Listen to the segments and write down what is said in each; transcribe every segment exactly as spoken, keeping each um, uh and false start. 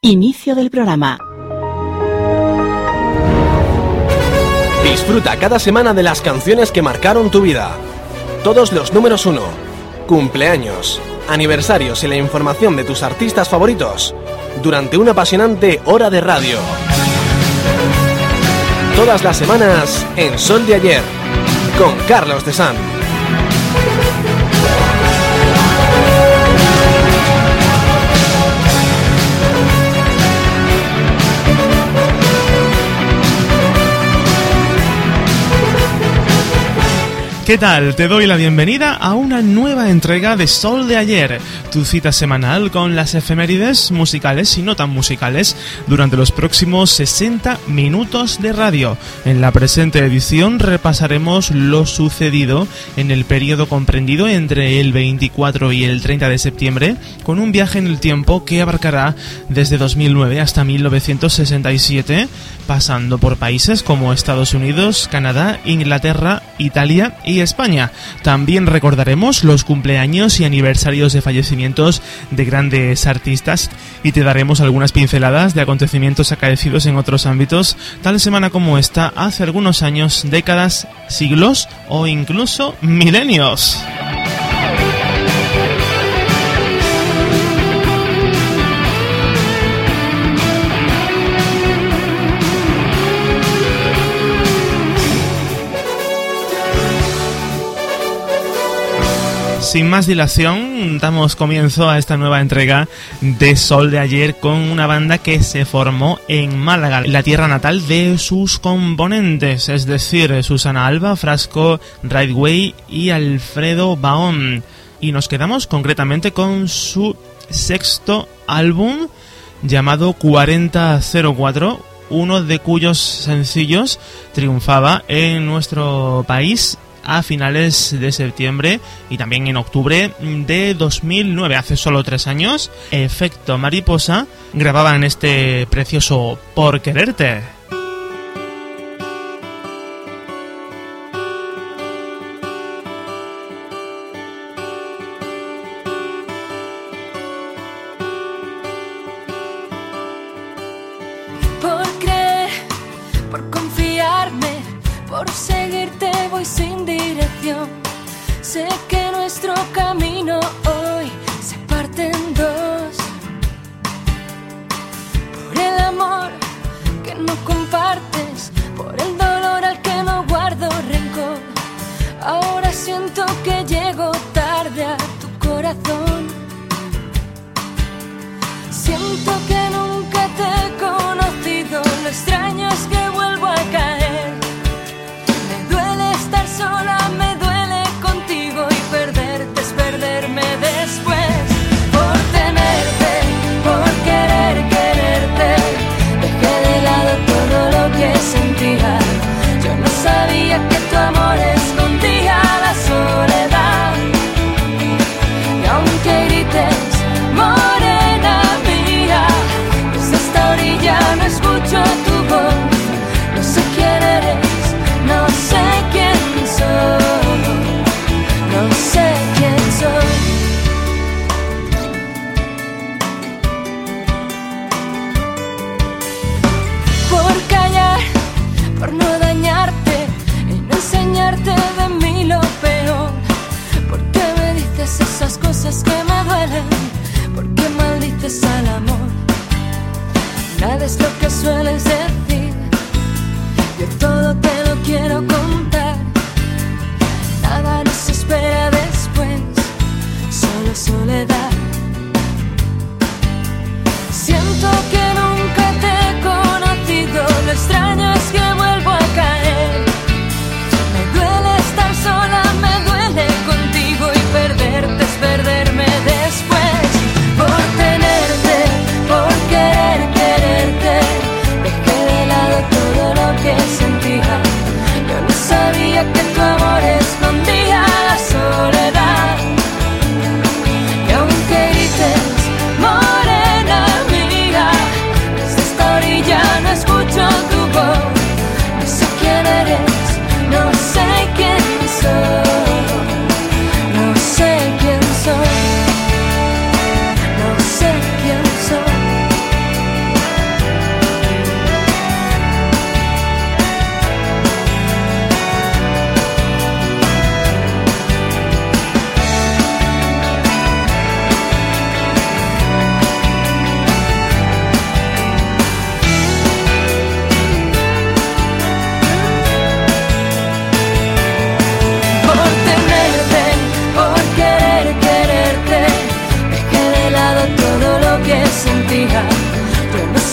Inicio del programa. Disfruta cada semana de las canciones que marcaron tu vida. Todos los números uno, cumpleaños, aniversarios y la información de tus artistas favoritos durante una apasionante hora de radio. Todas las semanas en Sol de Ayer, con Carlos de San. ¿Qué tal? Te doy la bienvenida a una nueva entrega de Sol de Ayer, tu cita semanal con las efemérides musicales y no tan musicales durante los próximos sesenta minutos de radio. En la presente edición repasaremos lo sucedido en el periodo comprendido entre el veinticuatro y el treinta de septiembre, con un viaje en el tiempo que abarcará desde dos mil nueve hasta mil novecientos sesenta y siete, pasando por países como Estados Unidos, Canadá, Inglaterra, Italia y España. También recordaremos los cumpleaños y aniversarios de fallecimientos de grandes artistas y te daremos algunas pinceladas de acontecimientos acaecidos en otros ámbitos, tal semana como esta hace algunos años, décadas, siglos o incluso milenios. Sin más dilación, damos comienzo a esta nueva entrega de Sol de Ayer con una banda que se formó en Málaga, la tierra natal de sus componentes, es decir, Susana Alba, Frasco, Rightway y Alfredo Baón. Y nos quedamos concretamente con su sexto álbum llamado cuarenta cero cuatro, uno de cuyos sencillos triunfaba en nuestro país a finales de septiembre y también en octubre de dos mil nueve, hace solo tres años. Efecto Mariposa grababan este precioso Por Quererte. Por creer, por confiarme, por seguirte voy sin dirección. Sé que nuestro camino hoy se parte en dos. Por el amor que no compartes, por el dolor al que no guardo rencor. Ahora siento que llego tarde a tu corazón. Siento que nunca te he conocido, lo extraño es que vuelvo a caer. Estar sola me duele contigo y perderte es perderme después. Por tenerte, por querer quererte, dejé de lado todo lo que sentía. Yo no sabía que tu amor escondía la soledad. Y aunque grites, morena mía, desde esta orilla no escucho tu voz. No sé quién eres, no sé quién soy, no sé quién soy. Por callar, por no dañarte y no enseñarte de mí lo peor. ¿Por qué me dices esas cosas que me duelen? ¿Por qué maldices al amor? Nada es lo que sueles decir, yo todo te lo quiero contar. Nada nos espera después, solo soledad. Siento que nunca te he conocido, lo extraño es que vuelvo a caer. Me duele estar sola, me duele contigo y perderte es perderme después. Por tenerte, por querer quererte, dejé de lado todo lo que sentía. Yo no sabía que tu amor escondía la soledad. Y aunque grites, morena mía,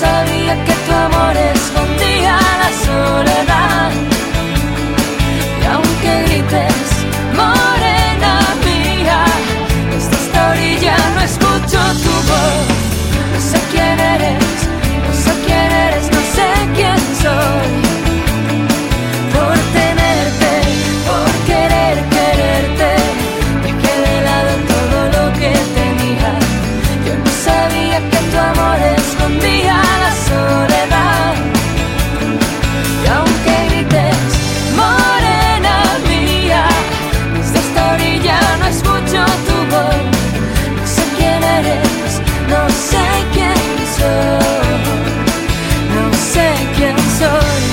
sabía que tu amor escondía la soledad. Y aunque grites, morena mía, desde esta orilla no escucho tu voz. No sé quién eres, no sé quién eres, no sé quién soy. Por tenerte, por querer quererte, dejé de lado todo lo que tenía. Yo no sabía que tu amor escondía la soledad. Y aunque grites, morena mía, desde esta orilla no escucho tu voz. No sé quién eres, no sé quién soy, no sé quién soy.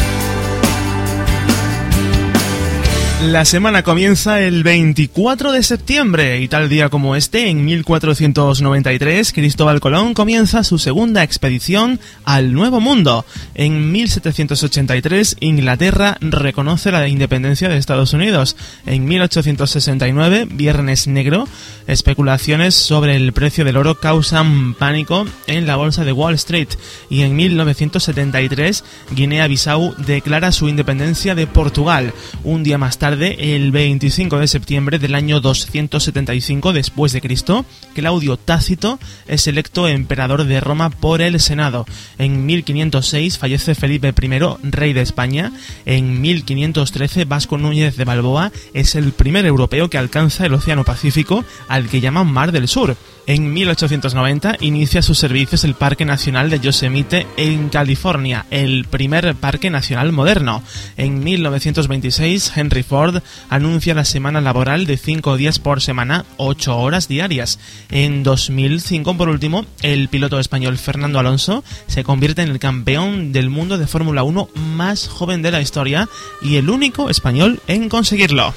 La semana comienza el veinticuatro de septiembre y tal día como este, en mil cuatrocientos noventa y tres, Cristóbal Colón comienza su segunda expedición al Nuevo Mundo. En mil setecientos ochenta y tres, Inglaterra reconoce la independencia de Estados Unidos. En mil ochocientos sesenta y nueve, Viernes Negro, especulaciones sobre el precio del oro causan pánico en la bolsa de Wall Street. Y en mil novecientos setenta y tres, Guinea-Bissau declara su independencia de Portugal. Un día más tarde, el veinticinco de septiembre del año doscientos setenta y cinco después de Cristo, Claudio Tácito es electo emperador de Roma por el Senado. En mil quinientos seis fallece Felipe primero, rey de España. En mil quinientos trece, Vasco Núñez de Balboa es el primer europeo que alcanza el Océano Pacífico, al que llaman Mar del Sur. En mil ochocientos noventa inicia sus servicios el Parque Nacional de Yosemite en California, el primer parque nacional moderno. En mil novecientos veintiséis, Henry Ford anuncia la semana laboral de cinco días por semana, ocho horas diarias. En dos mil cinco, por último, el piloto español Fernando Alonso se convierte en el campeón del mundo de Fórmula uno más joven de la historia y el único español en conseguirlo.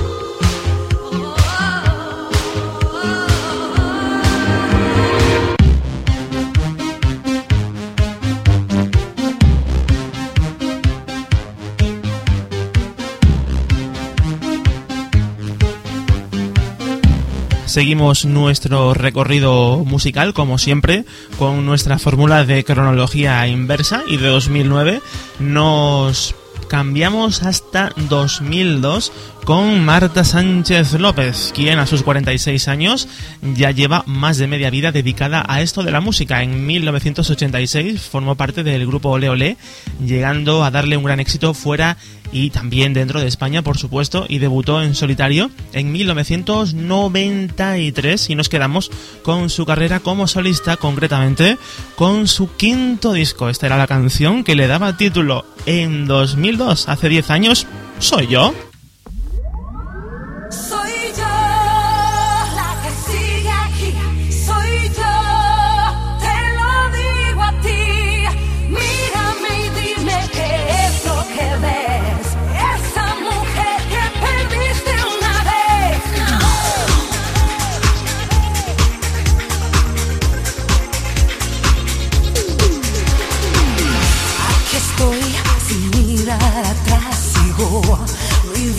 Seguimos nuestro recorrido musical, como siempre, con nuestra fórmula de cronología inversa, y de dos mil nueve nos cambiamos hasta dos mil dos con Marta Sánchez López, quien a sus cuarenta y seis años ya lleva más de media vida dedicada a esto de la música. En mil novecientos ochenta y seis formó parte del grupo Ole Ole, llegando a darle un gran éxito fuera y también dentro de España, por supuesto, y debutó en solitario en mil novecientos noventa y tres y nos quedamos con su carrera como solista, concretamente con su quinto disco. Esta era la canción que le daba título en dos mil dos, hace diez años, Soy Yo. Soy yo la que sigue aquí, soy yo, te lo digo a ti. Mírame y dime qué es lo que ves, esa mujer que perdiste una vez. Aquí estoy sin mirar atrás, sigo.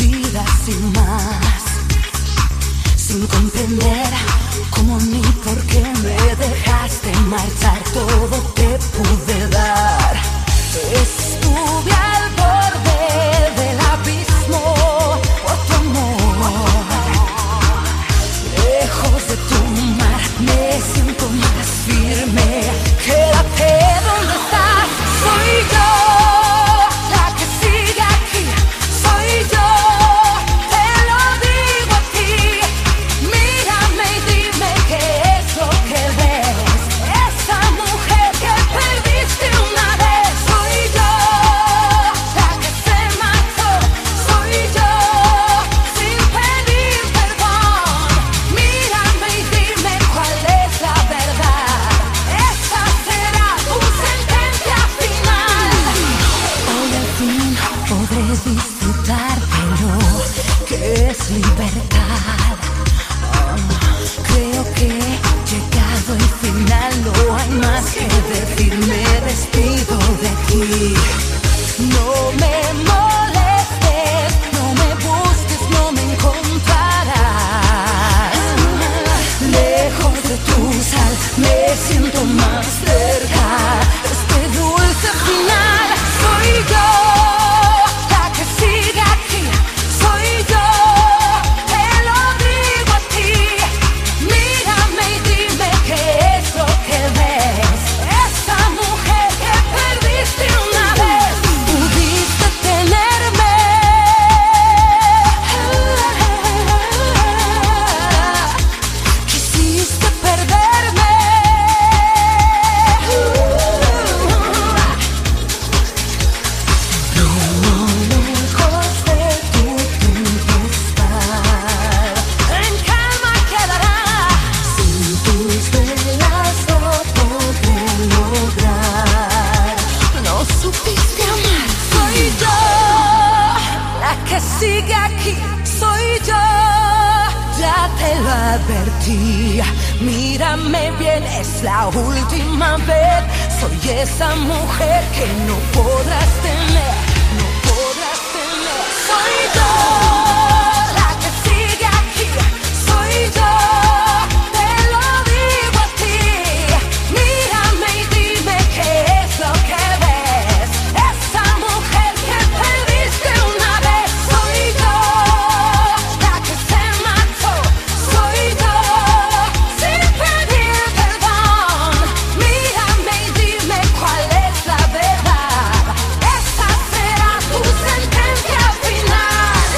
sigue aquí soy yo. Ya te lo advertí, mírame bien, es la última vez. Soy esa mujer que no podrás tener, no podrás tener. Soy yo, la que sigue aquí, soy yo. Te lo digo a ti, mírame y dime qué es lo que ves. Esa mujer que perdiste una vez. Soy yo, la que se mató. Soy yo, sin pedir perdón. Mírame y dime cuál es la verdad. Esa será tu sentencia final.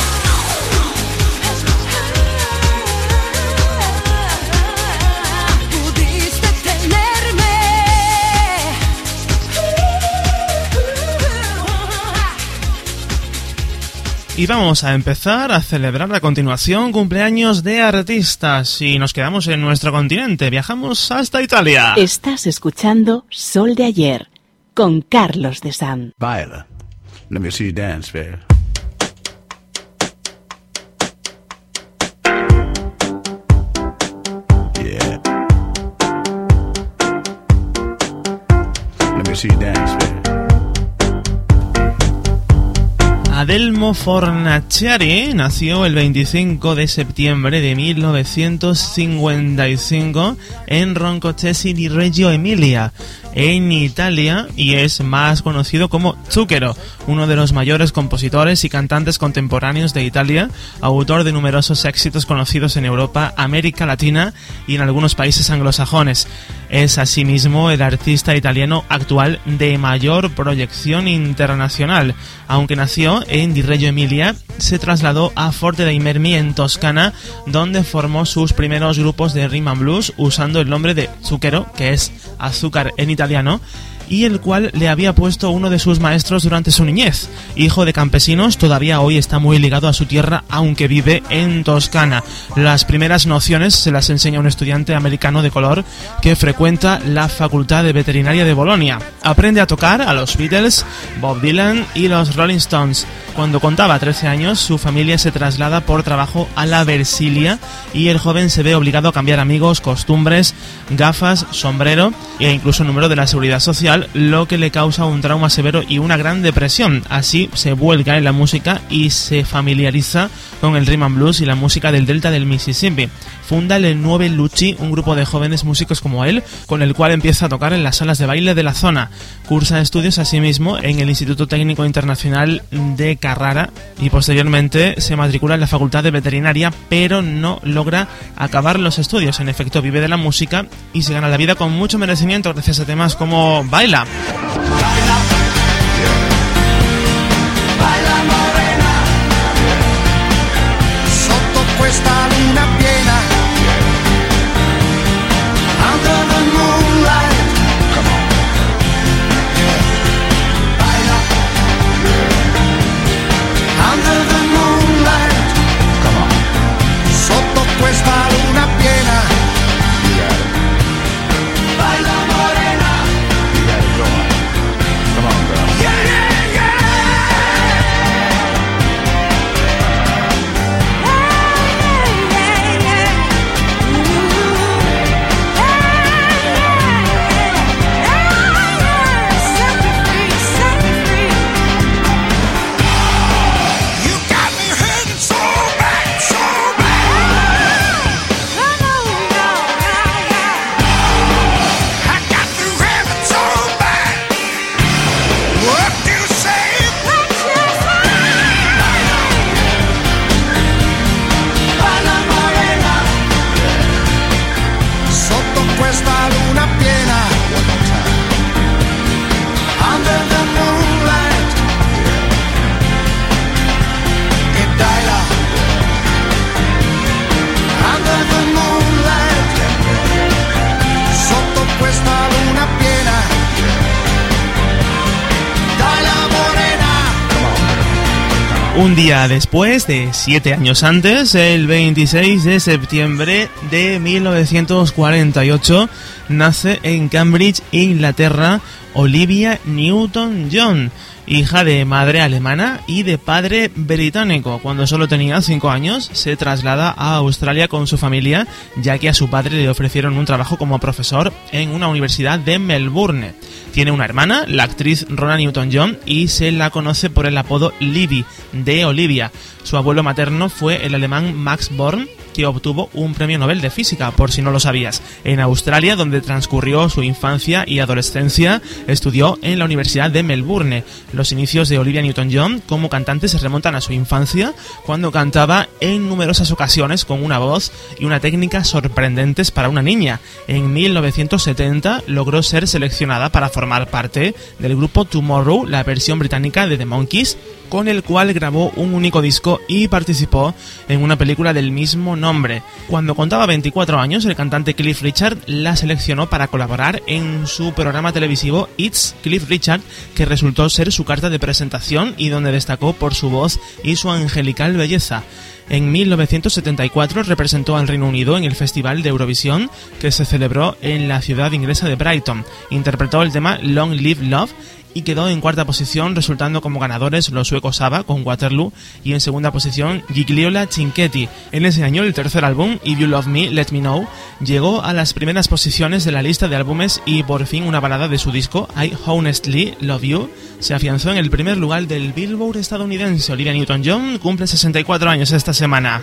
Pudiste tenerme. Y vamos a empezar a celebrar a continuación cumpleaños de artistas y nos quedamos en nuestro continente, viajamos hasta Italia. Estás escuchando Sol de Ayer con Carlos de San. Baila. Let me see you dance, baby. Yeah. Let me see you dance, baby. Adelmo Fornaciari nació el veinticinco de septiembre de mil novecientos cincuenta y cinco en Roncochesi di Reggio Emilia, en Italia, y es más conocido como Zucchero, uno de los mayores compositores y cantantes contemporáneos de Italia, autor de numerosos éxitos conocidos en Europa, América Latina y en algunos países anglosajones. Es asimismo el artista italiano actual de mayor proyección internacional. Aunque nació en Di Reggio Emilia, se trasladó a Forte dei Marmi en Toscana, donde formó sus primeros grupos de rhythm and blues usando el nombre de Zucchero, que es azúcar en italiano, y el cual le había puesto uno de sus maestros durante su niñez. Hijo de campesinos, todavía hoy está muy ligado a su tierra, aunque vive en Toscana. Las primeras nociones se las enseña un estudiante americano de color que frecuenta la Facultad de Veterinaria de Bolonia. Aprende a tocar a los Beatles, Bob Dylan y los Rolling Stones. Cuando contaba trece años, su familia se traslada por trabajo a la Versilia y el joven se ve obligado a cambiar amigos, costumbres, gafas, sombrero e incluso número de la seguridad social, lo que le causa un trauma severo y una gran depresión. Así se vuelca en la música y se familiariza con el rhythm and blues y la música del delta del Mississippi. Funda el Nuove Luci, un grupo de jóvenes músicos como él, con el cual empieza a tocar en las salas de baile de la zona. Cursa estudios asimismo en el Instituto Técnico Internacional de Carrara y posteriormente se matricula en la Facultad de Veterinaria, pero no logra acabar los estudios. En efecto, vive de la música y se gana la vida con mucho merecimiento gracias a temas como Baila. Baila morena, sotto questa luna piena, under the moonlight, come on, yeah. Baila, under the moonlight, come on, sotto questa luna piena, yeah. Baila morena, yeah, go on. Come on, girl. Yeah, yeah, yeah. You got me hurting so bad, so bad. I got through heaven so bad. What do you say? Baila morena, sotto questa luna piena, under the moonlight, e baila, under the moonlight, sotto questa luna piena, baila morena. Un día después, de siete años antes, el veintiséis de septiembre de mil novecientos cuarenta y ocho, nace en Cambridge, Inglaterra, Olivia Newton-John, hija de madre alemana y de padre británico. Cuando solo tenía cinco años, se traslada a Australia con su familia, ya que a su padre le ofrecieron un trabajo como profesor en una universidad de Melbourne. Tiene una hermana, la actriz Rona Newton-John, y se la conoce por el apodo Libby, de Olivia. Su abuelo materno fue el alemán Max Born, que obtuvo un premio Nobel de Física, por si no lo sabías. En Australia, donde transcurrió su infancia y adolescencia, estudió en la Universidad de Melbourne. Los inicios de Olivia Newton-John como cantante se remontan a su infancia, cuando cantaba en numerosas ocasiones con una voz y una técnica sorprendentes para una niña. En mil novecientos setenta logró ser seleccionada para formar parte del grupo Tomorrow, la versión británica de The Monkees, con el cual grabó un único disco y participó en una película del mismo nombre. Cuando contaba veinticuatro años, el cantante Cliff Richard la seleccionó para colaborar en su programa televisivo It's Cliff Richard, que resultó ser su carta de presentación y donde destacó por su voz y su angelical belleza. En mil novecientos setenta y cuatro representó al Reino Unido en el Festival de Eurovisión, que se celebró en la ciudad inglesa de Brighton. Interpretó el tema Long Live Love y quedó en cuarta posición, resultando como ganadores los suecos ABBA con Waterloo, y en segunda posición Gigliola Cinquetti. En ese año el tercer álbum, If You Love Me, Let Me Know, llegó a las primeras posiciones de la lista de álbumes, y por fin una balada de su disco, I Honestly Love You, se afianzó en el primer lugar del Billboard estadounidense. Olivia Newton-John cumple sesenta y cuatro años esta semana.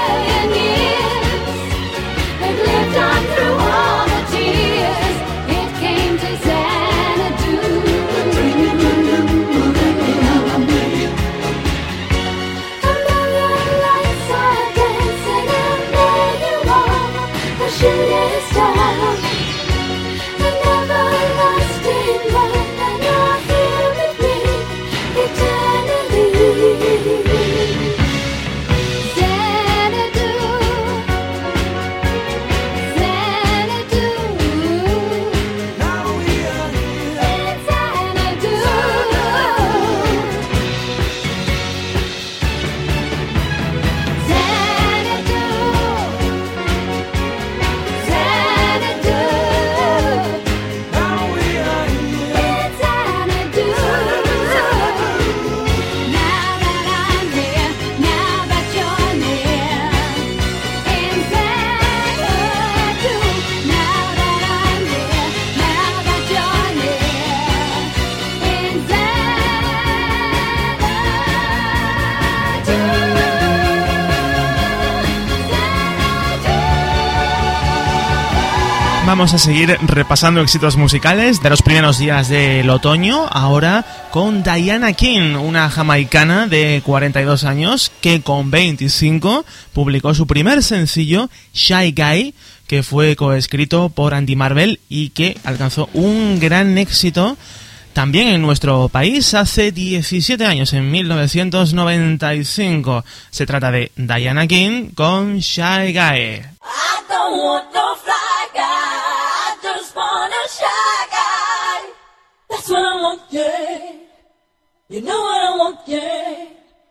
Vamos a seguir repasando éxitos musicales de los primeros días del otoño, ahora con Diana King, una jamaicana de cuarenta y dos años que con veinticinco publicó su primer sencillo, Shy Guy, que fue coescrito por Andy Marvel y que alcanzó un gran éxito también en nuestro país hace diecisiete años, en mil novecientos noventa y cinco. Se trata de Diana King con Shy Guy. I don't want no fly guy, I just want a shy guy. That's what I want, yeah. You know what I want, yeah.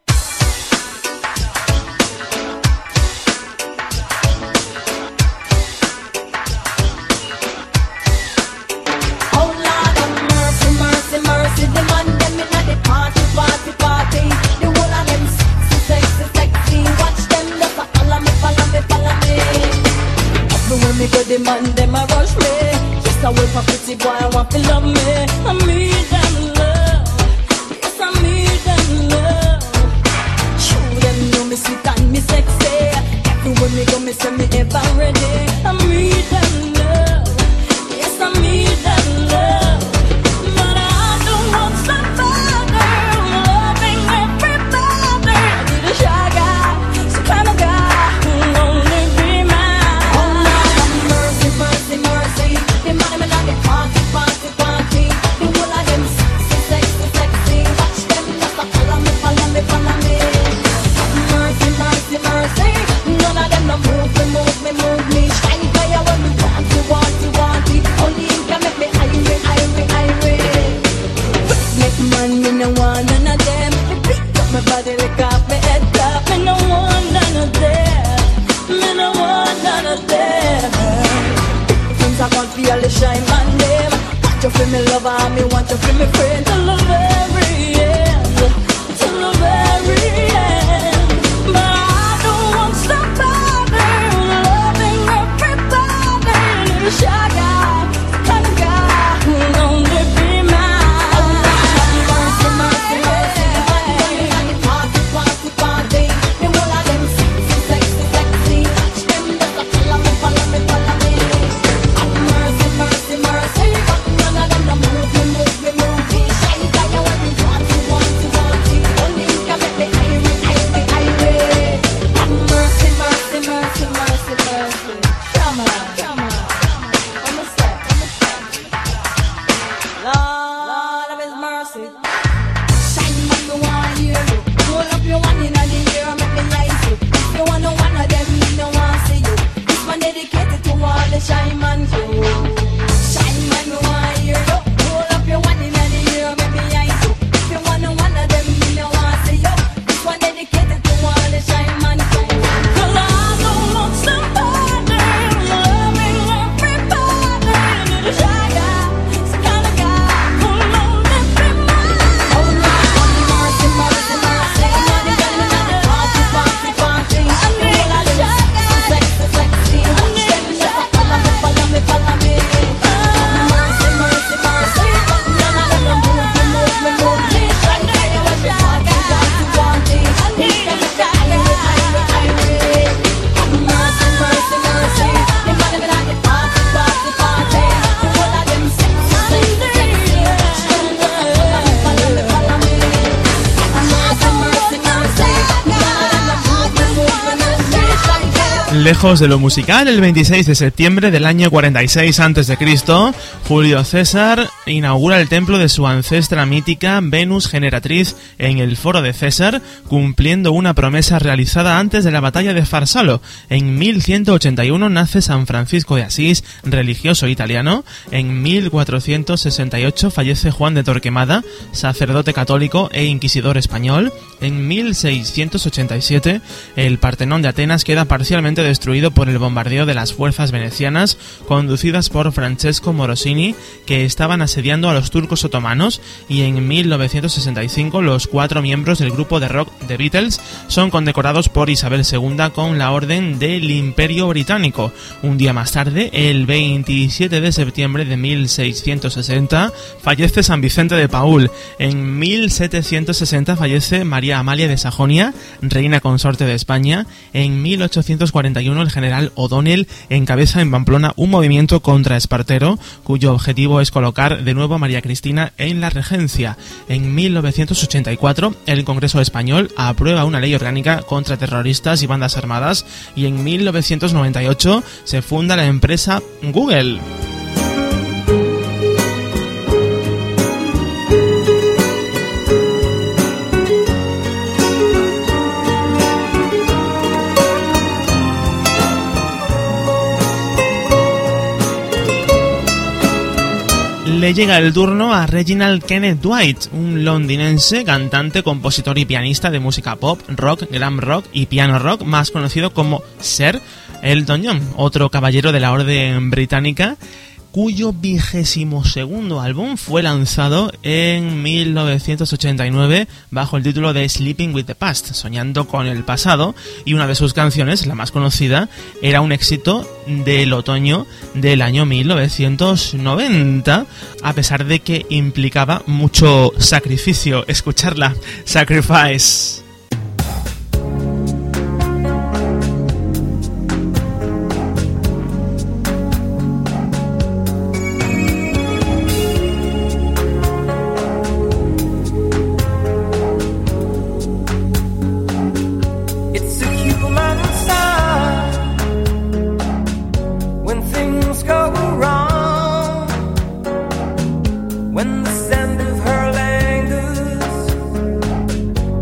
Mercy, the man them inna the party, party, party. The whole of them sexy, sexy, sexy. Watch them just a follow me, follow me, follow me. Everywhere me go, the man them a rush me. Just a wait for pretty boy, I want to love me. I need them love, yes I need them love. Show them know me sweet and me sexy. Everywhere me go, me say me ever ready. I need them love, yes I need them love. Move me, move me. lover, me want you to be friend till the very end, till the very end. But I don't want somebody loving everybody, little shy guy, kind of guy who'll only be mine. Oh, mercy, mercy, mercy, mercy, party, party, party. The whole of them sexy, sexy, sexy. Watch them just a follow me, follow me, follow me. Oh, mercy, mercy, mercy, but none of them don't move me, move me, move me. Shy guy, you want me, want you, want you, want you. Only you can make me irate, irate, irate. Oh, mercy, mercy, mercy, mercy, mercy. Come on, come on. I'm a step, I'm a step. Lord of His mercy. Shine man, me want hear you. Roll up your one inna the air, make me eyes you. If you want no one of them, me no want see you. This one dedicated to all the shy man crew. Shine man, me want hear you. Roll up your one inna the air, make me eyes you. If you want no one of them, me no want see you. This one dedicated to all the shy man crew. 'Cause I don't want somebody loving everybody, little shy guy, some kind of guy who'll only be mine. Oh Lord, mercy, mercy, mercy. Money, money, money, party, party, party. I'm all of them sexy, sexy. Watch them just a follow me, follow me, follow me. Mercy, mercy, mercy. But none of them don't move me, move me, move me. Shy guy, you want me, party, party, party. You can make me irate, irate, irate. Mercy, mercy, mercy. You wanna be like the party, party, party. The whole of them sexy, sexy, sexy. Watch them just a follow me, follow me, follow me. Mercy, mercy, mercy. None of them don't move me, move me, move me. Shy guy. Lejos de lo musical, el veintiséis de septiembre del año cuarenta y seis antes de Cristo, Julio César inaugura el templo de su ancestra mítica Venus Generatriz en el Foro de César, cumpliendo una promesa realizada antes de la batalla de Farsalo. En mil ciento ochenta y uno nace San Francisco de Asís, religioso italiano. En mil cuatrocientos sesenta y ocho fallece Juan de Torquemada, sacerdote católico e inquisidor español. En mil seiscientos ochenta y siete el Partenón de Atenas queda parcialmente destruido por el bombardeo de las fuerzas venecianas conducidas por Francesco Morosini, que estaban asediando a los turcos otomanos. Y en mil novecientos sesenta y cinco los cuatro miembros del grupo de rock The Beatles son condecorados por Isabel segunda con la Orden del Imperio Británico. Un día más tarde, el veintisiete de septiembre de mil seiscientos sesenta, fallece San Vicente de Paúl. En mil setecientos sesenta fallece María Amalia de Sajonia, reina consorte de España. En mil ochocientos cuarenta y uno el general O'Donnell encabeza en Pamplona un movimiento contra Espartero, cuyo objetivo es colocar de nuevo a María Cristina en la regencia. En mil novecientos ochenta y cuatro el Congreso español aprueba una ley orgánica contra terroristas y bandas armadas, y en mil novecientos noventa y ocho se funda la empresa Google. Le llega el turno a Reginald Kenneth Dwight, un londinense, cantante, compositor y pianista de música pop, rock, glam rock y piano rock, más conocido como Sir Elton John, otro caballero de la Orden Británica, cuyo vigésimo segundo álbum fue lanzado en mil novecientos ochenta y nueve bajo el título de Sleeping with the Past, soñando con el pasado, y una de sus canciones, la más conocida, era un éxito del otoño del año mil novecientos noventa, a pesar de que implicaba mucho sacrificio. Escucharla, Sacrifice. When the scent of her lingers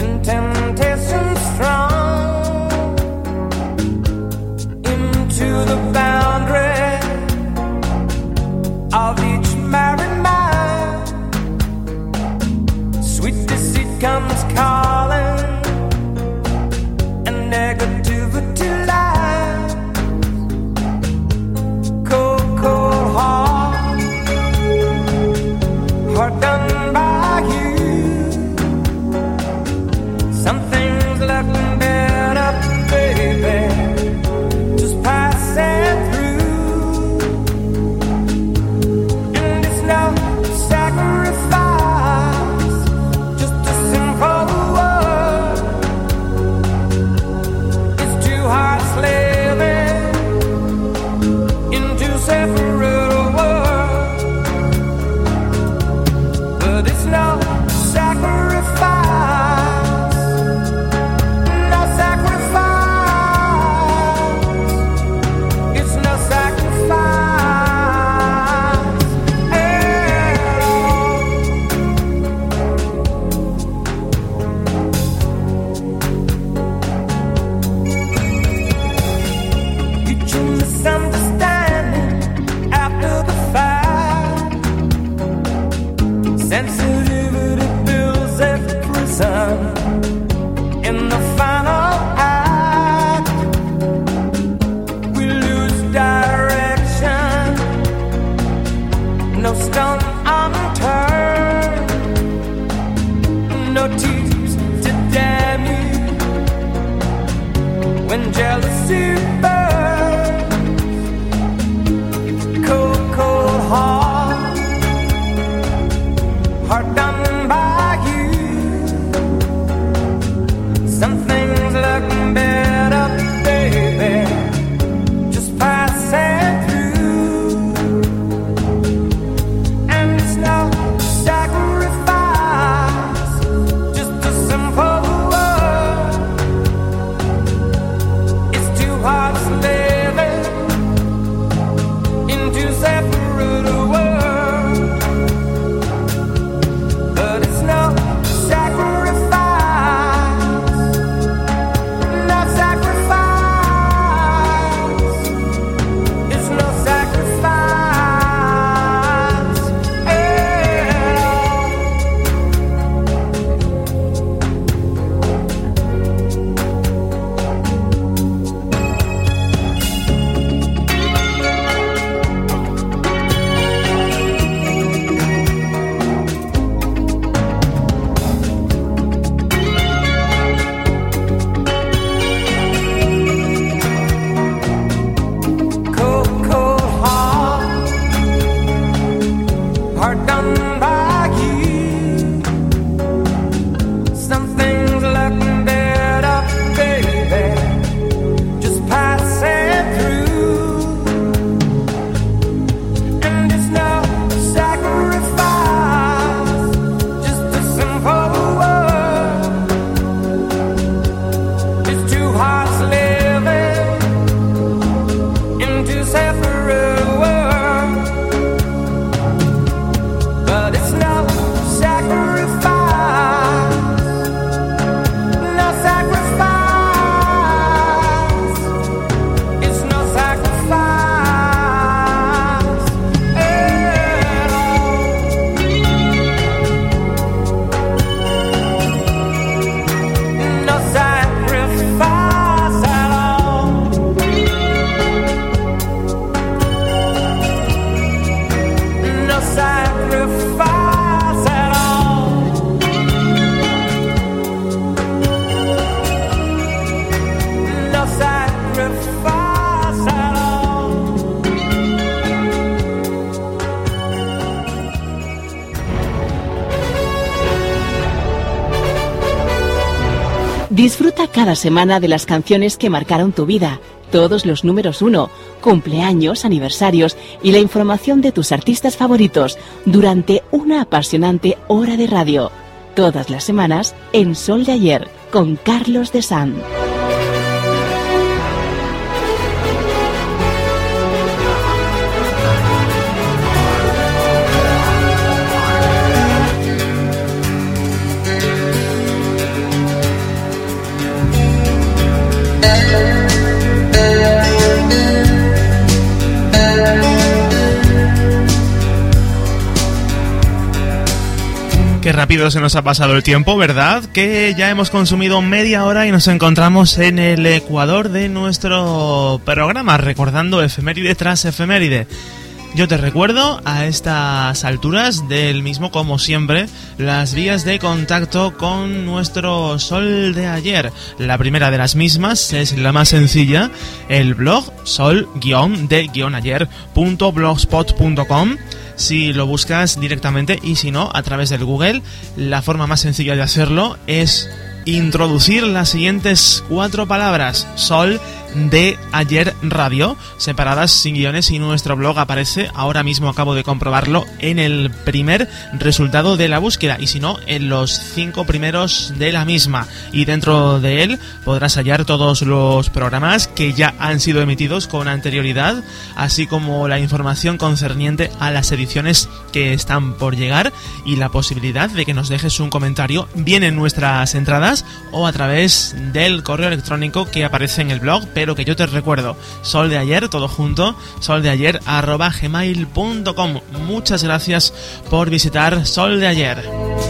but it's no sacrifice, no sacrifice, it's no sacrifice at all. Get your misunderstanding after the fact. Sensitivity builds every prison. In the final act, we lose direction. No stone unturned, no tears to damn you. When jealousy burns, cold, cold heart, heart done by you. Some things look better, baby, just passing through. And it's no sacrifice, just a simple word. It's two hearts living in two separate worlds. But it's no sacrifice, no sacrifice, it's no sacrifice at all. Cold, cold heart, heart done by you. Some things look better, baby, just passing through. And it's no sacrifice, just a simple word. It's two hearts living in two separate worlds. But it's no sacrifice, no sacrifice, it's no sacrifice at all. No sacrifice at all. No sacrifice at all. No sacrifice at all. Disfruta cada semana de las canciones que marcaron tu vida, todos los números uno, cumpleaños, aniversarios y la información de tus artistas favoritos durante una apasionante hora de radio. Todas las semanas en Sol de Ayer con Carlos de Sand. Qué rápido se nos ha pasado el tiempo, ¿verdad? Que ya hemos consumido media hora y nos encontramos en el ecuador de nuestro programa, recordando efeméride tras efeméride. Yo te recuerdo a estas alturas del mismo, como siempre, las vías de contacto con nuestro Sol de Ayer. La primera de las mismas es la más sencilla, el blog sol de ayer punto blogspot punto com. Si lo buscas directamente y si no, a través del Google, la forma más sencilla de hacerlo es introducir las siguientes cuatro palabras: Sol de Ayer Radio, separadas sin guiones, y nuestro blog aparece, ahora mismo acabo de comprobarlo, en el primer resultado de la búsqueda, y si no, en los cinco primeros de la misma, y dentro de él podrás hallar todos los programas que ya han sido emitidos con anterioridad, así como la información concerniente a las ediciones que están por llegar, y la posibilidad de que nos dejes un comentario bien en nuestras entradas o a través del correo electrónico que aparece en el blog, pero que yo te recuerdo, sol de ayer, todo junto, soldeayer arroba gmail punto com. Muchas gracias por visitar Sol de Ayer.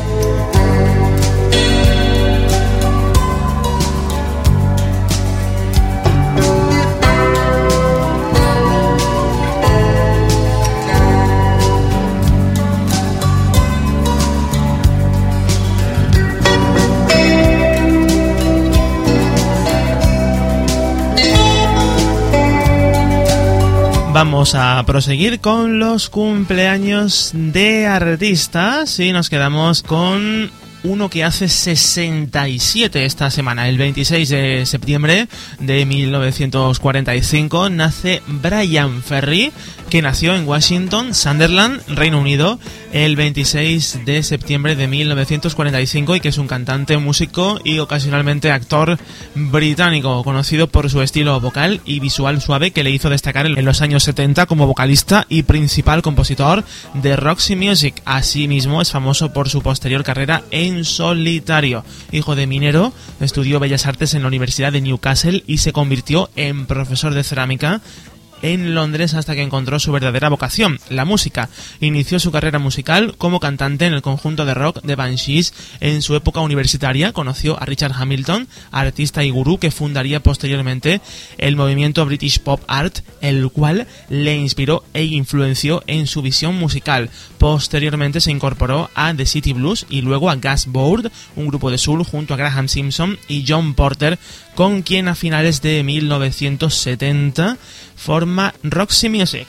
Vamos a proseguir con los cumpleaños de artistas y nos quedamos con uno que hace sesenta y siete esta semana. El veintiséis de septiembre de mil novecientos cuarenta y cinco nace Bryan Ferry, que nació en Washington, Sunderland, Reino Unido, el veintiséis de septiembre de mil novecientos cuarenta y cinco, y que es un cantante, músico y ocasionalmente actor británico, conocido por su estilo vocal y visual suave que le hizo destacar en los años setenta como vocalista y principal compositor de Roxy Music. Asimismo, es famoso por su posterior carrera en solitario. Hijo de minero, estudió Bellas Artes en la Universidad de Newcastle y se convirtió en profesor de cerámica en Londres hasta que encontró su verdadera vocación, la música. Inició su carrera musical como cantante en el conjunto de rock The Banshees. En su época universitaria conoció a Richard Hamilton, artista y gurú que fundaría posteriormente el movimiento British Pop Art, el cual le inspiró e influenció en su visión musical. Posteriormente se incorporó a The City Blues y luego a Gas Board, un grupo de soul junto a Graham Simpson y John Porter, con quien a finales de mil novecientos setenta forma Roxy Music.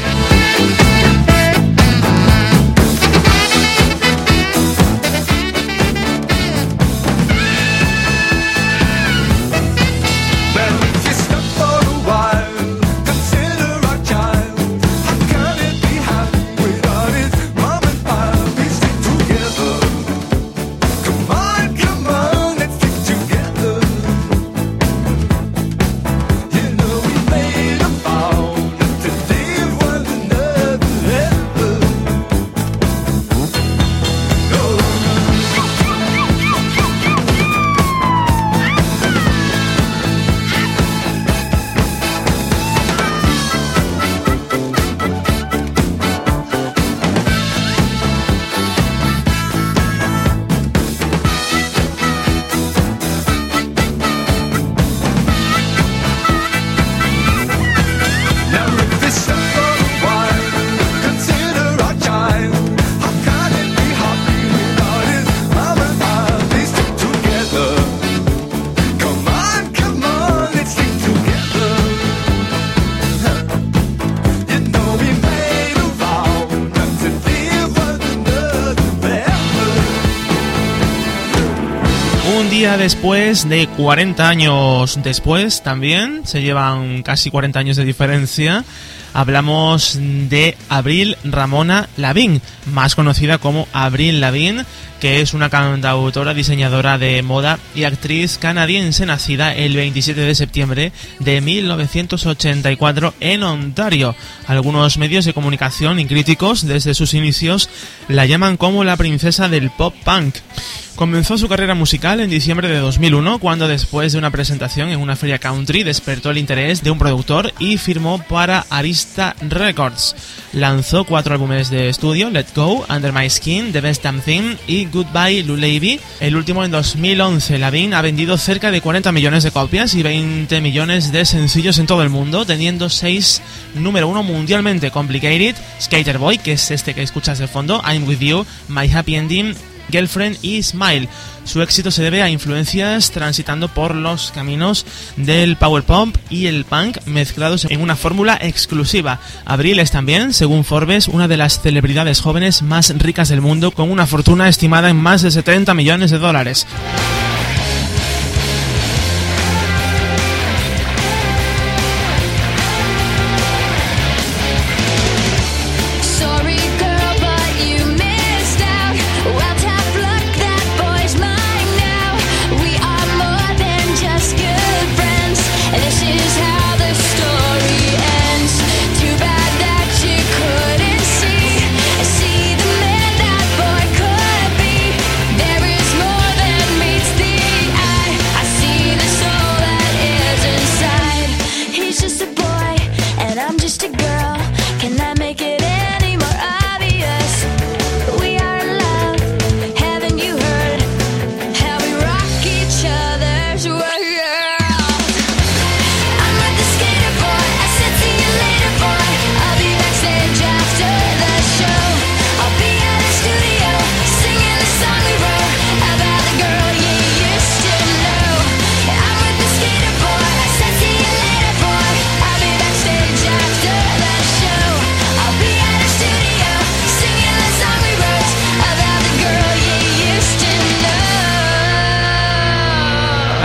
Después de cuarenta años después, también se llevan casi cuarenta años de diferencia, hablamos de Avril Ramona Lavigne, más conocida como Avril Lavigne, que es una cantautora, diseñadora de moda y actriz canadiense, nacida el veintisiete de septiembre de mil novecientos ochenta y cuatro en Ontario. Algunos medios de comunicación y críticos desde sus inicios la llaman como la princesa del pop punk. Comenzó su carrera musical en diciembre de dos mil uno, cuando después de una presentación en una feria country despertó el interés de un productor y firmó para Arista Records. Lanzó cuatro álbumes de estudio: Let Go, Under My Skin, The Best Damn Thing y Goodbye Lullaby, el último en dos mil once. Lavigne ha vendido cerca de cuarenta millones de copias y veinte millones de sencillos en todo el mundo, teniendo seis número uno mundialmente: Complicated, Skater Boy, que es este que escuchas de fondo, I'm With You, My Happy Ending, Girlfriend y Smile. Su éxito se debe a influencias transitando por los caminos del power pop y el punk mezclados en una fórmula exclusiva. Avril es también, según Forbes, una de las celebridades jóvenes más ricas del mundo, con una fortuna estimada en más de setenta millones de dólares.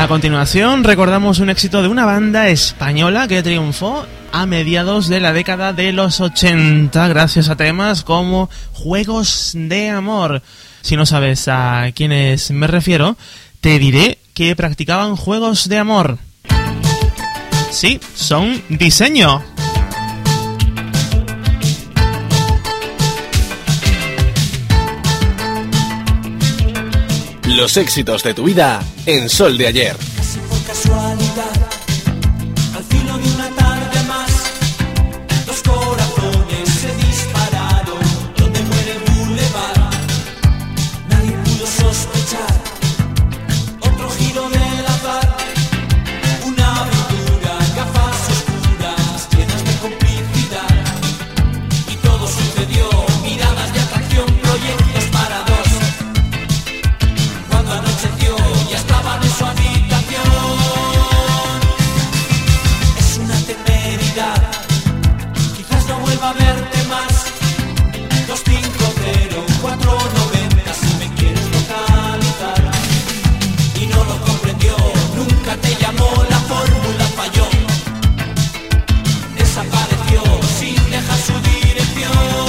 A continuación recordamos un éxito de una banda española que triunfó a mediados de la década de los ochenta gracias a temas como Juegos de Amor. Si no sabes a quiénes me refiero, te diré que practicaban juegos de amor. Sí, son Diseño. Los éxitos de tu vida en Sol de Ayer. Casi por casualidad, al filo de una tarde más, dos corazones se dispararon donde muere el boulevard. Nadie pudo sospechar otro giro del azar, una aventura, gafas oscuras llenas de complicidad. Y todo sucedió, miradas de atracción, proyectos para dos. Cuando anocheció ya estaban en su habitación. Es una temeridad, quizás no vuelva a verte más. Dos cinco cero cuatro noventa si me quieres localizar. Y no lo comprendió, nunca te llamó, la fórmula falló. Desapareció sin dejar su dirección.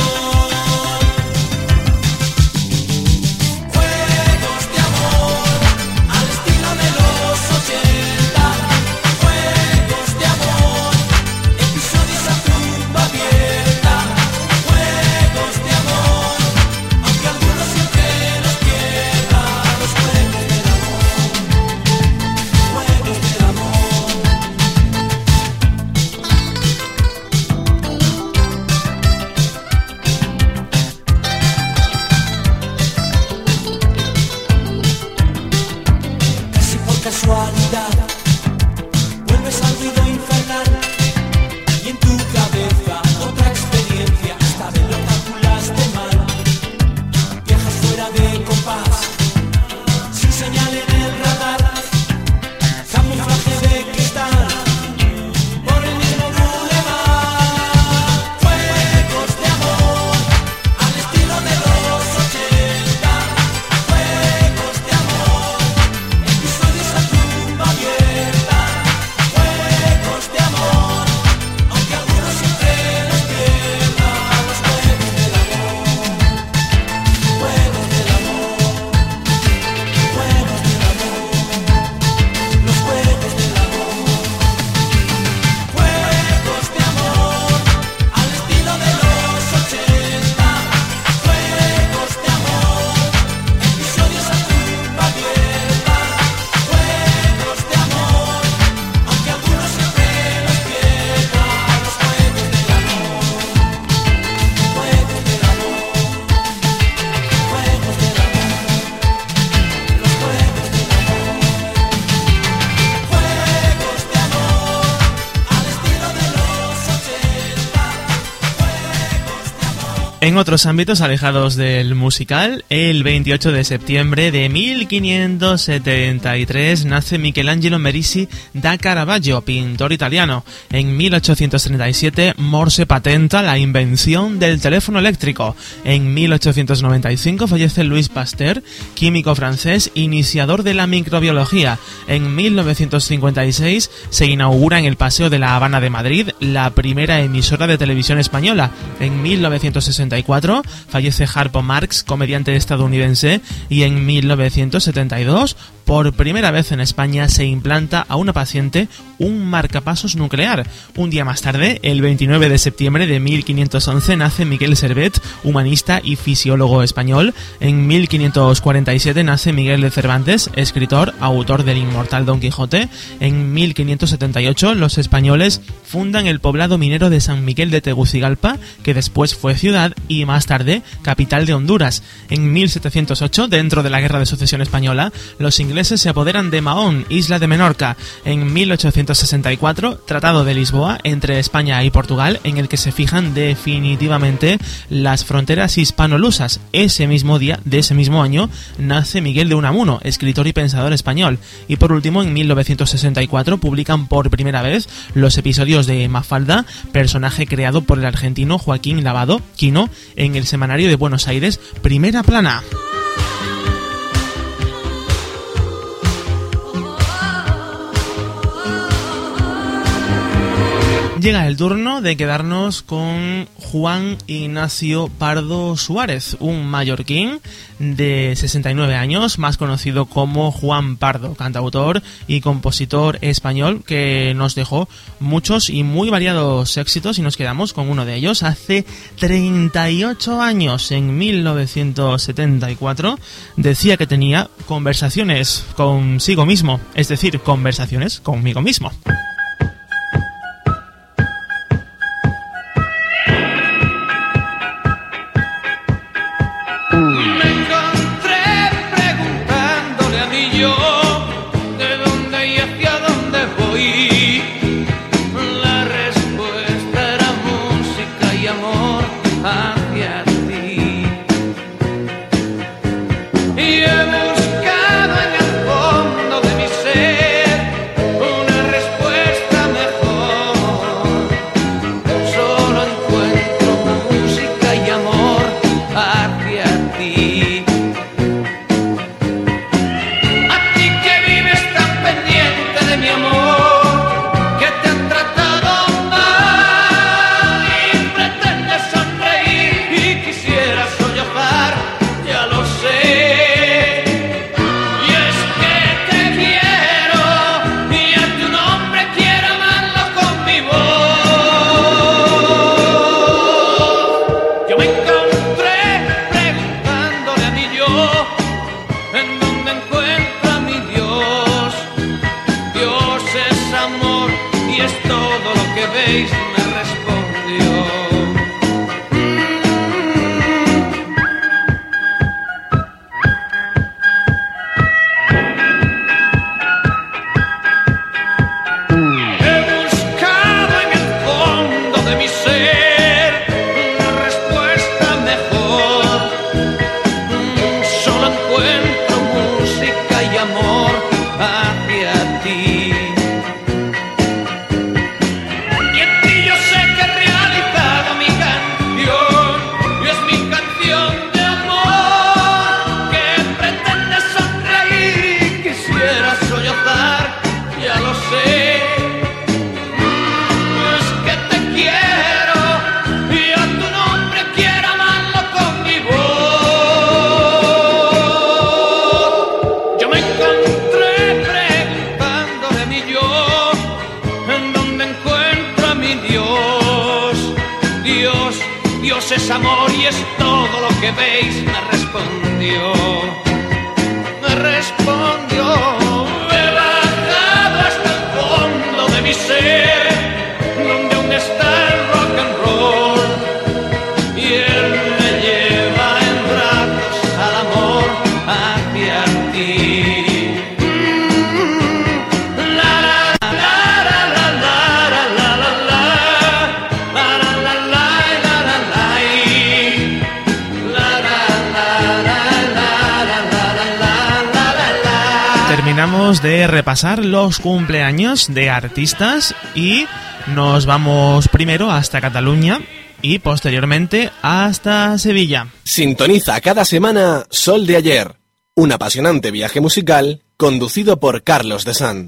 Casualidad, vuelves al ruido infernal y en tu cabeza otra experiencia. Esta vez lo calculaste mal. Viajas fuera de compás, sin señal en el radar. Camuflaje de cristal por el mismo boulevard. Juegos de amor al estilo de los ochenta. Juegos de amor, episodios a tumba abierta. Juegos de amor, aunque algunos siempre los pierdan. Los juegos del amor, juegos del amor, juegos del amor, los juegos del amor. Juegos de amor al estilo de los ochenta. Juegos de amor, episodios a tumba abierta. Juegos de amor, aunque algunos siempre los pierdan. Los juegos del amor, juegos del amor, juegos del amor, los juegos del amor. Juegos de amor al estilo de los ochenta. Juegos de amor. En otros ámbitos alejados del musical, el veintiocho de septiembre de mil quinientos setenta y tres nace Michelangelo Merisi da Caravaggio, pintor italiano. En mil ochocientos treinta y siete Morse patenta la invención del teléfono eléctrico. En mil ochocientos noventa y cinco fallece Louis Pasteur, químico francés, iniciador de la microbiología. En mil novecientos cincuenta y seis se inaugura en el Paseo de la Habana de Madrid la primera emisora de televisión española. En mil novecientos sesenta y cuatro fallece Harpo Marx, comediante estadounidense, y en mil novecientos setenta y dos, por primera vez en España, se implanta a una paciente un marcapasos nuclear. Un día más tarde, el veintinueve de septiembre de mil quinientos once, nace Miguel Servet, humanista y fisiólogo español. En mil quinientos cuarenta y siete nace Miguel de Cervantes, escritor, autor del inmortal Don Quijote. En mil quinientos setenta y ocho, los españoles fundan el poblado minero de San Miguel de Tegucigalpa, que después fue ciudad y más tarde capital de Honduras. En mil setecientos ocho, dentro de la Guerra de Sucesión Española, los ingleses se apoderan de Mahón, isla de Menorca. En mil ochocientos sesenta y cuatro, Tratado de Lisboa entre España y Portugal, en el que se fijan definitivamente las fronteras hispano-lusas. Ese mismo día, de ese mismo año, nace Miguel de Unamuno, escritor y pensador español. Y por último, en mil novecientos sesenta y cuatro, publican por primera vez los episodios de Mafalda, personaje creado por el argentino Joaquín Lavado, Quino, en el Semanario de Buenos Aires, Primera Plana. Oh, Llega el turno de quedarnos con Juan Ignacio Pardo Suárez, un mallorquín de sesenta y nueve años, más conocido como Juan Pardo, cantautor y compositor español que nos dejó muchos y muy variados éxitos, y nos quedamos con uno de ellos. Hace treinta y ocho años, en mil novecientos setenta y cuatro, decía que tenía conversaciones consigo mismo, es decir, conversaciones conmigo mismo. Es amor y es todo lo que veis, me respondió, me respondió. He bajado hasta el fondo de mi ser, donde aún está el rock and roll, y él me lleva en brazos al amor hacia ti. Terminamos de repasar los cumpleaños de artistas y nos vamos primero hasta Cataluña y posteriormente hasta Sevilla. Sintoniza cada semana Sol de Ayer, un apasionante viaje musical conducido por Carlos de San.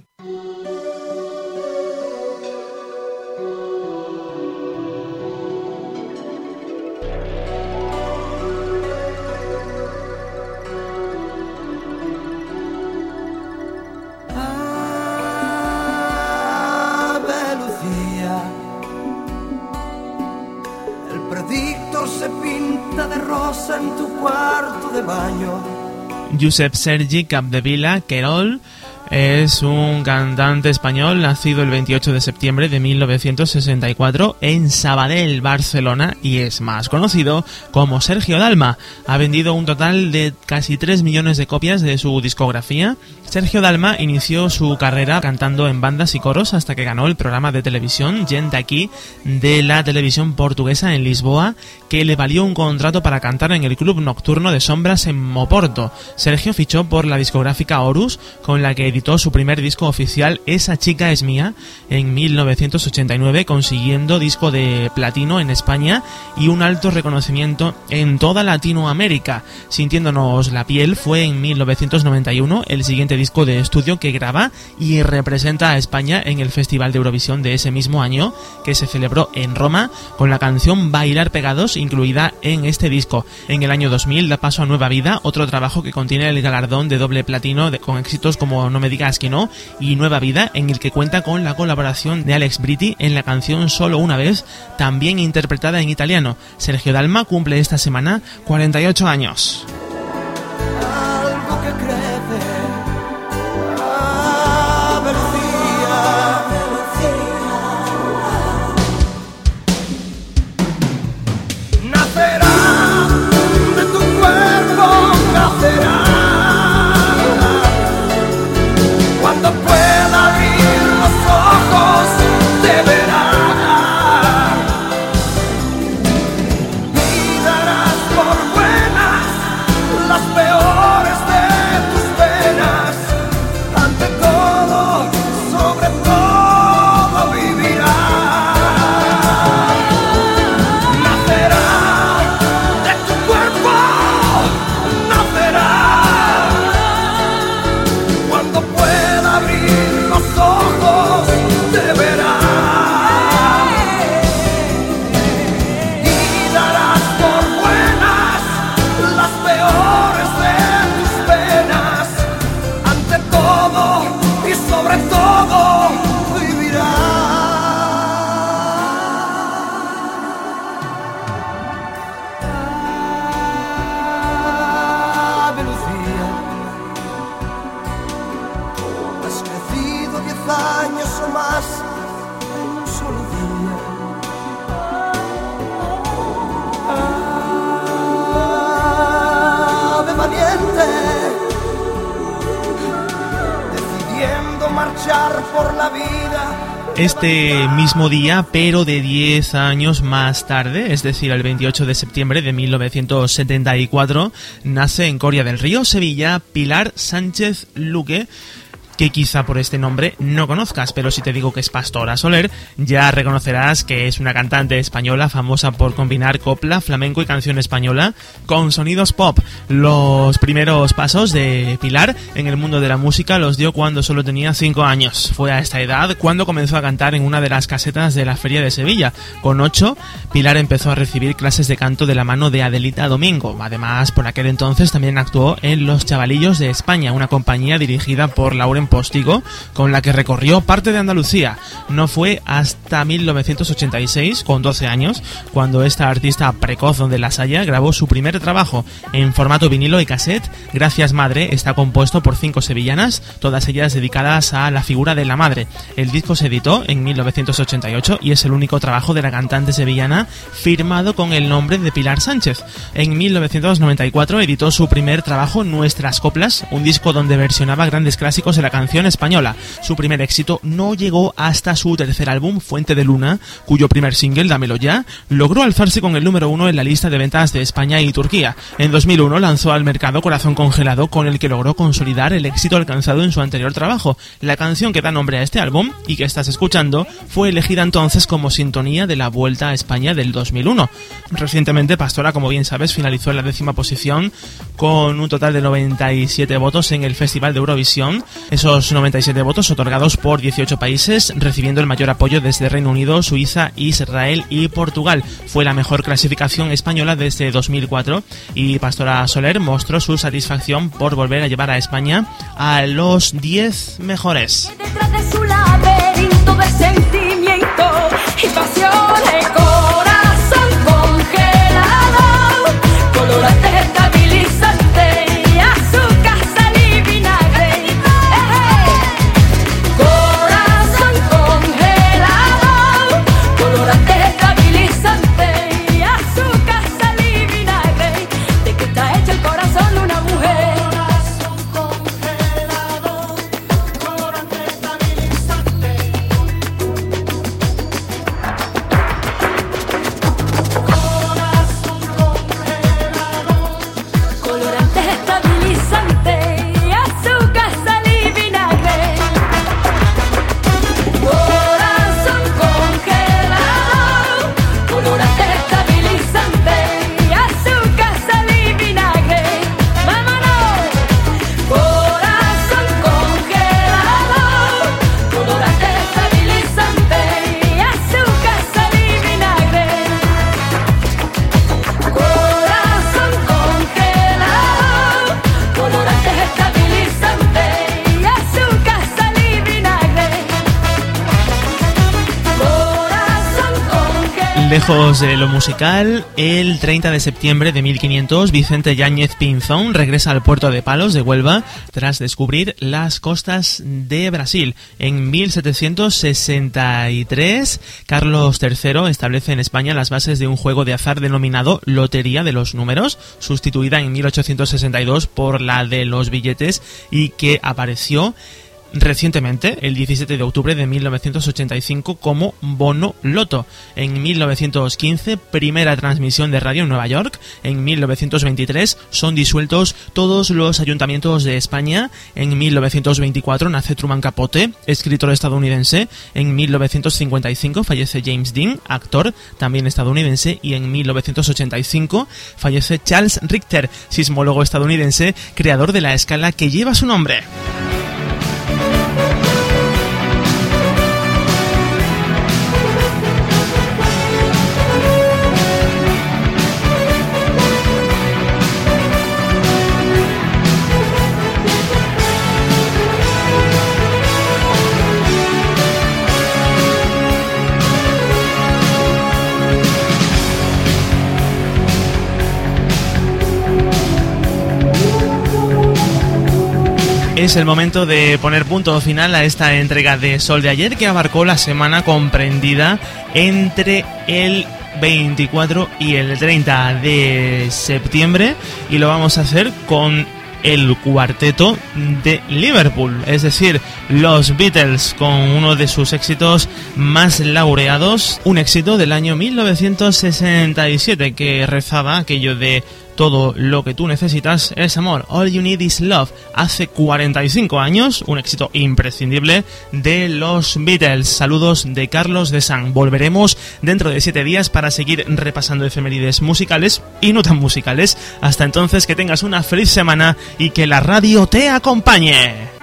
Josep Sergi Capdevila Querol es un cantante español nacido el veintiocho de septiembre de mil novecientos sesenta y cuatro en Sabadell, Barcelona, y es más conocido como Sergio Dalma. Ha vendido un total de casi tres millones de copias de su discografía. Sergio Dalma inició su carrera cantando en bandas y coros hasta que ganó el programa de televisión Gente Aquí de la televisión portuguesa en Lisboa, que le valió un contrato para cantar en el club nocturno de Sombras en Moporto. Sergio fichó por la discográfica Horus, con la que editó su primer disco oficial, Esa chica es mía, en mil novecientos ochenta y nueve, consiguiendo disco de platino en España y un alto reconocimiento en toda Latinoamérica. Sintiéndonos la piel fue en mil novecientos noventa y uno el siguiente disco de estudio que graba y representa a España en el Festival de Eurovisión de ese mismo año, que se celebró en Roma, con la canción Bailar Pegados incluida en este disco. En el año dos mil da paso a Nueva Vida, otro trabajo que contiene el galardón de doble platino de, con éxitos como No me digas que no y Nueva Vida, en el que cuenta con la colaboración de Alex Britti en la canción Solo una vez, también interpretada en italiano. Sergio Dalma cumple esta semana cuarenta y ocho años. Algo que crece a velocidad, nacerá de tu cuerpo, nacerá cuando pueda abrir los ojos, te verá y darás por buenas las peores de tus penas. Ante todo, sobre todo vivirás. Nacerá de tu cuerpo, nacerá cuando pueda abrir los ojos, te verá y darás por buenas las peores de tus penas. Ante todo y sobre todo vivirás. Ave Lucía, has crecido diez años o más en un solo día. Ave valiente, decidiendo marchar por la vida. Este mismo día, pero de diez años más tarde, es decir, el veintiocho de septiembre de mil novecientos setenta y cuatro, nace en Coria del Río, Sevilla, Pilar Sánchez Luque, que quizá por este nombre no conozcas, pero si te digo que es Pastora Soler, ya reconocerás que es una cantante española famosa por combinar copla, flamenco y canción española con sonidos pop. Los primeros pasos de Pilar en el mundo de la música los dio cuando solo tenía cinco años. Fue a esta edad cuando comenzó a cantar en una de las casetas de la Feria de Sevilla. Con ocho, Pilar empezó a recibir clases de canto de la mano de Adelita Domingo. Además, por aquel entonces también actuó en Los Chavalillos de España, una compañía dirigida por Lauren Postigo, con la que recorrió parte de Andalucía. No fue hasta mil novecientos ochenta y seis, con doce años, cuando esta artista precoz donde las haya grabó su primer trabajo en formato vinilo y cassette. Gracias Madre está compuesto por cinco sevillanas, todas ellas dedicadas a la figura de la madre. El disco se editó en mil novecientos ochenta y ocho y es el único trabajo de la cantante sevillana firmado con el nombre de Pilar Sánchez. En mil novecientos noventa y cuatro editó su primer trabajo, Nuestras Coplas, un disco donde versionaba grandes clásicos de la canción española. Su primer éxito no llegó hasta su tercer álbum, Fuente de Luna, cuyo primer single, Dámelo Ya, logró alzarse con el número uno en la lista de ventas de España y Turquía. En dos mil uno lanzó al mercado Corazón Congelado, con el que logró consolidar el éxito alcanzado en su anterior trabajo. La canción que da nombre a este álbum y que estás escuchando fue elegida entonces como sintonía de la Vuelta a España del dos mil uno. Recientemente Pastora, como bien sabes, finalizó en la décima posición con un total de noventa y siete votos en el Festival de Eurovisión. Esos noventa y siete votos otorgados por dieciocho países, recibiendo el mayor apoyo desde Reino Unido, Suiza, Israel y Portugal. Fue la mejor clasificación española desde dos mil cuatro y Pastora Soler mostró su satisfacción por volver a llevar a España a los diez mejores. Detrás de su laberinto de sentimiento y pasión, el corazón congelado, colorante estabilizante y azúcar, sal y vinagre. Corazón congelado, colorante estabilizante y azúcar, sal y vinagre. ¿De qué está hecho el corazón de una mujer? estabilizante y azúcar, sal y vinagre. Corazón con que... Lejos de lo musical, el treinta de septiembre de mil quinientos, Vicente Yáñez Pinzón regresa al puerto de Palos de Huelva tras descubrir las costas de Brasil. En mil setecientos sesenta y tres, Carlos tercero establece en España las bases de un juego de azar denominado Lotería de los Números, sustituida en mil ochocientos sesenta y dos por la de los billetes y que apareció recientemente, el diecisiete de octubre de mil novecientos ochenta y cinco, como Bono Loto. En mil novecientos quince, primera transmisión de radio en Nueva York. En mil novecientos veintitrés, son disueltos todos los ayuntamientos de España. En mil novecientos veinticuatro, nace Truman Capote, escritor estadounidense. En mil novecientos cincuenta y cinco, fallece James Dean, actor también estadounidense. Y en mil novecientos ochenta y cinco, fallece Charles Richter, sismólogo estadounidense, creador de la escala que lleva su nombre. Es el momento de poner punto final a esta entrega de Sol de Ayer, que abarcó la semana comprendida entre el veinticuatro y el treinta de septiembre, y lo vamos a hacer con el cuarteto de Liverpool, es decir, los Beatles, con uno de sus éxitos más laureados, un éxito del año mil novecientos sesenta y siete que rezaba aquello de: todo lo que tú necesitas es amor. All you need is love. Hace cuarenta y cinco años, un éxito imprescindible de los Beatles. Saludos de Carlos de San. Volveremos dentro de siete días para seguir repasando efemérides musicales y no tan musicales. Hasta entonces, que tengas una feliz semana y que la radio te acompañe.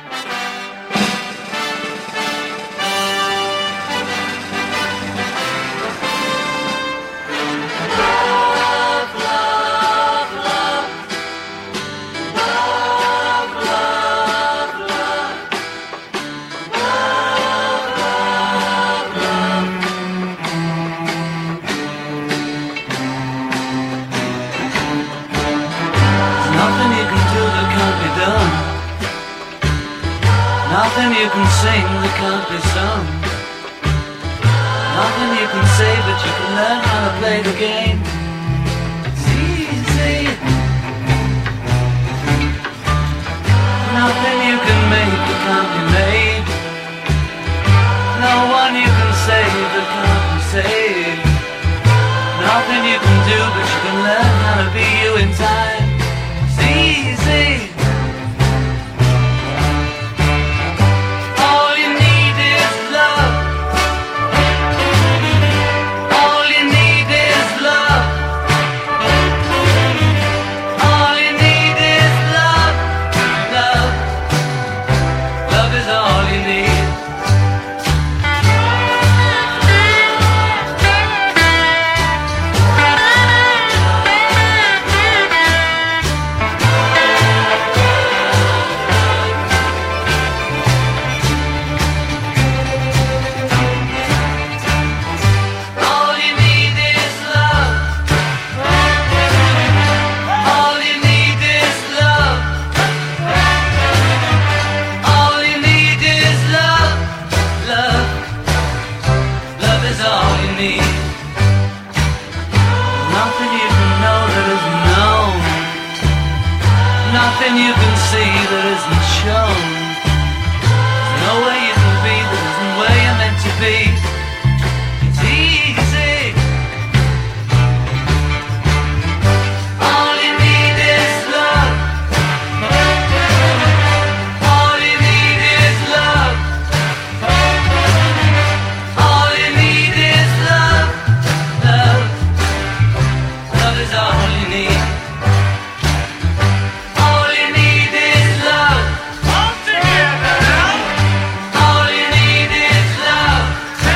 Nothing you can sing that can't be sung. Nothing you can say, but you can learn how to play the game. It's easy. Nothing you can make that can't be made. No one you can save that can't be saved. Nothing you can do, but you can learn how to be you in time. It's easy. Nothing you can see that isn't shown. There's no way you can be that isn't where you're meant to be. It's easy. All you need is love. All you need is love. All you need is love. Love. Love is all you need. All you need is love.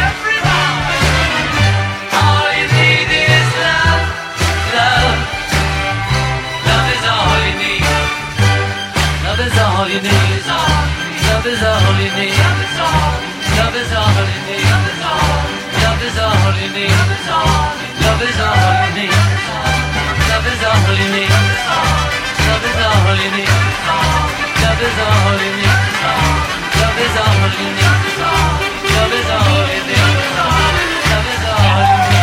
all you need. Love is all you need. Love is all you need. Love is all you need. Love is all you need. Love is all you need. Love is all you need. Love is all you need. Love is all you need. Love is all you need. Love is all you need.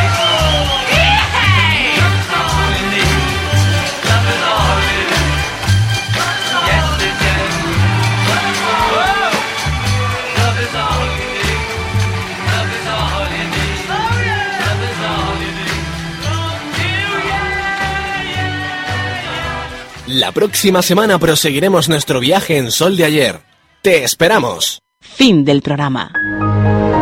La próxima semana proseguiremos nuestro viaje en Sol de Ayer. ¡Te esperamos! Fin del programa.